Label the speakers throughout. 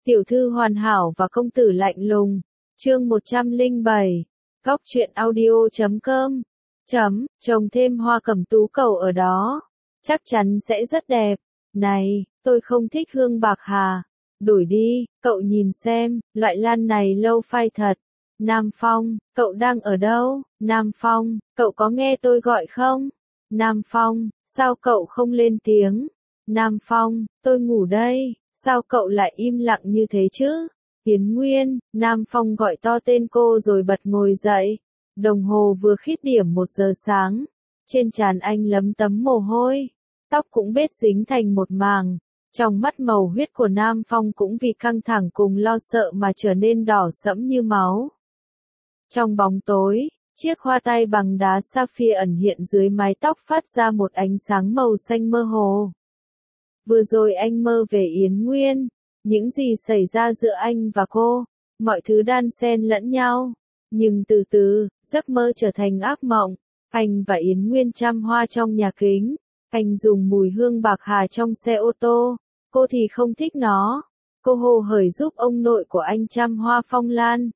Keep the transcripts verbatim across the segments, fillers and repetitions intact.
Speaker 1: Tiểu thư hoàn hảo và công tử lạnh lùng. Chương một trăm lẻ bảy. Góc truyện audio chấm com. Chấm, trồng thêm hoa cẩm tú cầu ở đó. Chắc chắn sẽ rất đẹp. Này, tôi không thích hương bạc hà. Đổi đi, cậu nhìn xem, loại lan này lâu phai thật. Nam Phong, cậu đang ở đâu? Nam Phong, cậu có nghe tôi gọi không? Nam Phong, sao cậu không lên tiếng? Nam Phong, tôi ngủ đây, sao cậu lại im lặng như thế chứ? Yến Nguyên, Nam Phong gọi to tên cô rồi bật ngồi dậy. Đồng hồ vừa khít điểm một giờ sáng. Trên trán anh lấm tấm mồ hôi. Tóc cũng bết dính thành một màng. Trong mắt màu huyết của Nam Phong cũng vì căng thẳng cùng lo sợ mà trở nên đỏ sẫm như máu. Trong bóng tối, chiếc hoa tai bằng đá sapphire ẩn hiện dưới mái tóc phát ra một ánh sáng màu xanh mơ hồ. Vừa rồi anh mơ về Yến Nguyên, những gì xảy ra giữa anh và cô, mọi thứ đan xen lẫn nhau. Nhưng từ từ, giấc mơ trở thành ác mộng. Anh và Yến Nguyên chăm hoa trong nhà kính. Anh dùng mùi hương bạc hà trong xe ô tô. Cô thì không thích nó. Cô hồ hởi giúp ông nội của anh chăm hoa phong lan.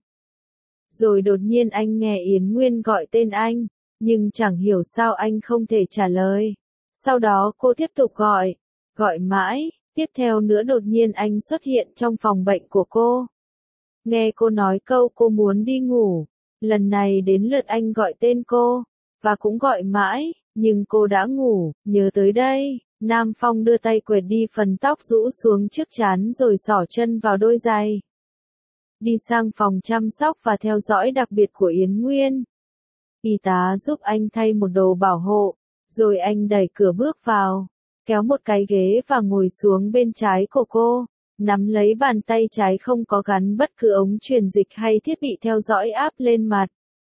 Speaker 1: Rồi đột nhiên anh nghe Yến Nguyên gọi tên anh, nhưng chẳng hiểu sao anh không thể trả lời. Sau đó cô tiếp tục gọi, gọi mãi, tiếp theo nữa đột nhiên anh xuất hiện trong phòng bệnh của cô. Nghe cô nói câu cô muốn đi ngủ, lần này đến lượt anh gọi tên cô, và cũng gọi mãi, nhưng cô đã ngủ. Nhớ tới đây, Nam Phong đưa tay quệt đi phần tóc rũ xuống trước trán rồi xỏ chân vào đôi giày. Đi sang phòng chăm sóc và theo dõi đặc biệt của Yến Nguyên. Y tá giúp anh thay một đồ bảo hộ, rồi anh đẩy cửa bước vào, kéo một cái ghế và ngồi xuống bên trái của cô, nắm lấy bàn tay trái không có gắn bất cứ ống truyền dịch hay thiết bị theo dõi áp lên mặt.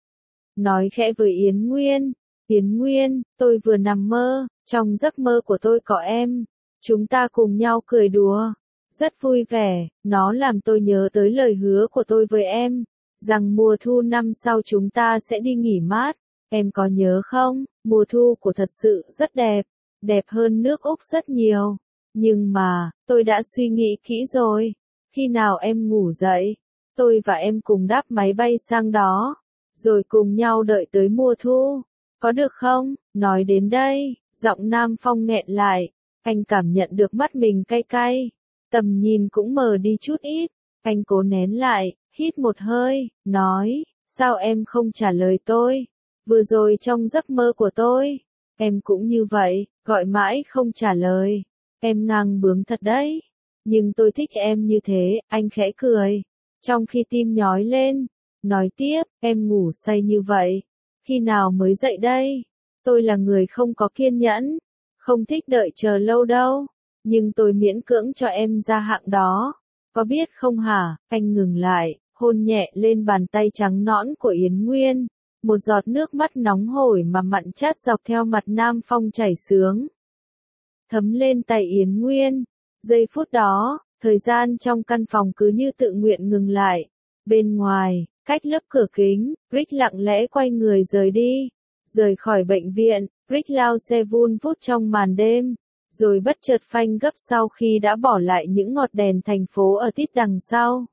Speaker 1: Nói khẽ với Yến Nguyên, Yến Nguyên, tôi vừa nằm mơ, trong giấc mơ của tôi có em, chúng ta cùng nhau cười đùa. Rất vui vẻ, nó làm tôi nhớ tới lời hứa của tôi với em, rằng mùa thu năm sau chúng ta sẽ đi nghỉ mát, em có nhớ không? Mùa thu của thật sự rất đẹp, đẹp hơn nước Úc rất nhiều. Nhưng mà, tôi đã suy nghĩ kỹ rồi, khi nào em ngủ dậy, tôi và em cùng đáp máy bay sang đó, rồi cùng nhau đợi tới mùa thu, có được không? Nói đến đây, giọng Nam Phong nghẹn lại, anh cảm nhận được mắt mình cay cay. Tầm nhìn cũng mờ đi chút ít, anh cố nén lại, hít một hơi, nói, sao em không trả lời tôi? Vừa rồi trong giấc mơ của tôi, em cũng như vậy, gọi mãi không trả lời. Em ngang bướng thật đấy. Nhưng tôi thích em như thế, anh khẽ cười. Trong khi tim nhói lên, nói tiếp, em ngủ say như vậy. Khi nào mới dậy đây? Tôi là người không có kiên nhẫn, không thích đợi chờ lâu đâu. Nhưng tôi miễn cưỡng cho em ra hạng đó. Có biết không hả? Anh ngừng lại, hôn nhẹ lên bàn tay trắng nõn của Yến Nguyên. Một giọt nước mắt nóng hổi mà mặn chát dọc theo mặt Nam Phong chảy xuống. Thấm lên tay Yến Nguyên. Giây phút đó, thời gian trong căn phòng cứ như tự nguyện ngừng lại. Bên ngoài, cách lớp cửa kính, Rick lặng lẽ quay người rời đi. Rời khỏi bệnh viện, Rick lao xe vun vút trong màn đêm. Rồi bất chợt phanh gấp sau khi đã bỏ lại những ngọn đèn thành phố ở tít đằng sau.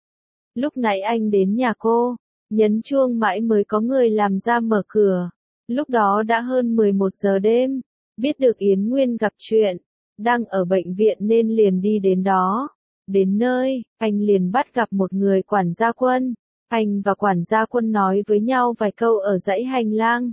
Speaker 1: Lúc nãy anh đến nhà cô, nhấn chuông mãi mới có người làm ra mở cửa. Lúc đó đã hơn mười một giờ đêm, biết được Yến Nguyên gặp chuyện, đang ở bệnh viện nên liền đi đến đó. Đến nơi, anh liền bắt gặp một người quản gia Quân. Anh và quản gia Quân nói với nhau vài câu ở dãy hành lang.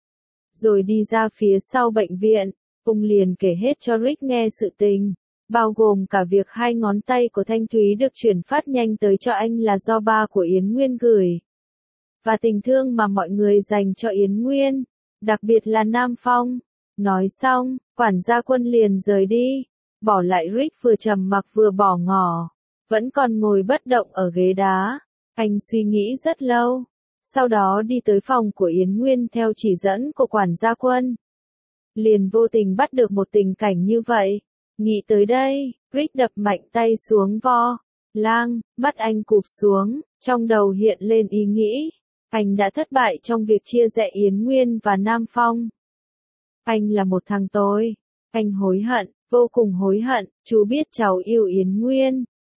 Speaker 1: Rồi đi ra phía sau bệnh viện. Ông liền kể hết cho Rick nghe sự tình, bao gồm cả việc hai ngón tay của Thanh Thúy được chuyển phát nhanh tới cho anh là do ba của Yến Nguyên gửi. Và tình thương mà mọi người dành cho Yến Nguyên, đặc biệt là Nam Phong. Nói xong, quản gia Quân liền rời đi, bỏ lại Rick vừa trầm mặc vừa bỏ ngỏ, vẫn còn ngồi bất động ở ghế đá. Anh suy nghĩ rất lâu, sau đó đi tới phòng của Yến Nguyên theo chỉ dẫn của quản gia Quân. Liền vô tình bắt được một tình cảnh như vậy. Nghĩ tới đây, Rick đập mạnh tay xuống vo lang, mắt anh cụp xuống, trong đầu hiện lên ý nghĩ. Anh đã thất bại trong việc chia rẽ Yến Nguyên và Nam Phong. Anh là một thằng tồi. Anh hối hận, vô cùng hối hận, chú biết cháu yêu Yến Nguyên,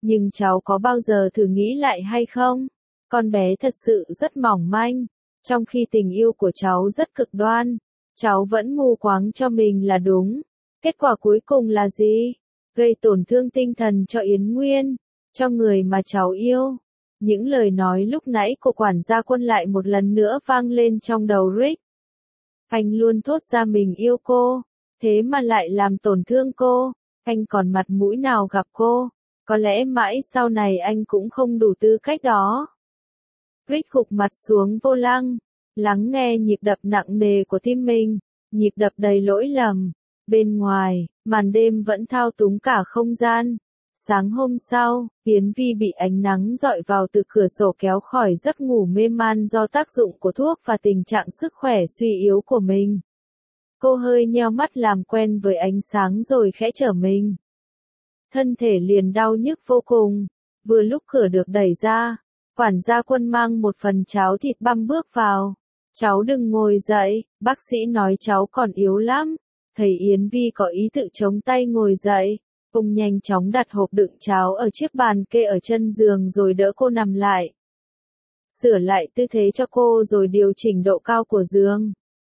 Speaker 1: Nhưng cháu có bao giờ thử nghĩ lại hay không? Con bé thật sự rất mỏng manh. Trong khi tình yêu của cháu rất cực đoan, cháu vẫn mù quáng cho mình là đúng. Kết quả cuối cùng là gì? Gây tổn thương tinh thần cho Yến Nguyên, cho người mà cháu yêu. Những lời nói lúc nãy của quản gia Quân lại một lần nữa vang lên trong đầu Rick. Anh luôn thốt ra mình yêu cô, thế mà lại làm tổn thương cô. Anh còn mặt mũi nào gặp cô? Có lẽ mãi sau này anh cũng không đủ tư cách đó. Rick gục mặt xuống vô lăng, lắng nghe nhịp đập nặng nề của tim mình, nhịp đập đầy lỗi lầm. Bên ngoài, màn đêm vẫn thao túng cả không gian. Sáng hôm sau, Yến Vi bị ánh nắng rọi vào từ cửa sổ kéo khỏi giấc ngủ mê man do tác dụng của thuốc và tình trạng sức khỏe suy yếu của mình. Cô hơi nheo mắt làm quen với ánh sáng rồi khẽ trở mình. Thân thể liền đau nhức vô cùng. Vừa lúc cửa được đẩy ra, quản gia Quân mang một phần cháo thịt băm bước vào. Cháu đừng ngồi dậy, bác sĩ nói cháu còn yếu lắm. Thầy Yến Vi có ý tự chống tay ngồi dậy. Ông nhanh chóng đặt hộp đựng cháo ở chiếc bàn kê ở chân giường rồi đỡ cô nằm lại. Sửa lại tư thế cho cô rồi điều chỉnh độ cao của giường.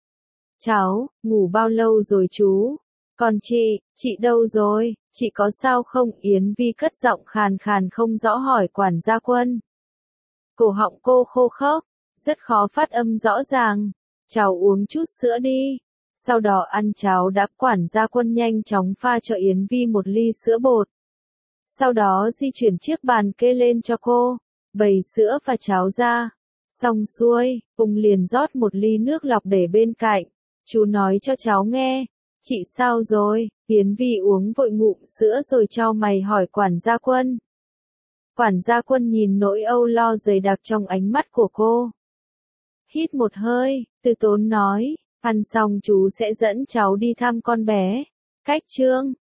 Speaker 1: Cháu, ngủ bao lâu rồi chú? Còn chị, chị đâu rồi? Chị có sao không? Yến Vi cất giọng khàn khàn không rõ hỏi quản gia Quân. Cổ họng cô khô khốc, rất khó phát âm rõ ràng. Cháu uống chút sữa đi. Sau đó ăn cháo đã, quản gia Quân nhanh chóng pha cho Yến Vi một ly sữa bột. Sau đó di chuyển chiếc bàn kê lên cho cô, bày sữa và cháo ra. Xong xuôi, ông liền rót một ly nước lọc để bên cạnh. Chú nói cho cháu nghe, chị sao rồi? Yến Vi uống vội ngụm sữa rồi chau mày hỏi quản gia Quân. Quản gia Quân nhìn nỗi âu lo dày đặc trong ánh mắt của cô. Hít một hơi, từ tốn nói. Ăn xong chú sẽ dẫn cháu đi thăm con bé. Cách chương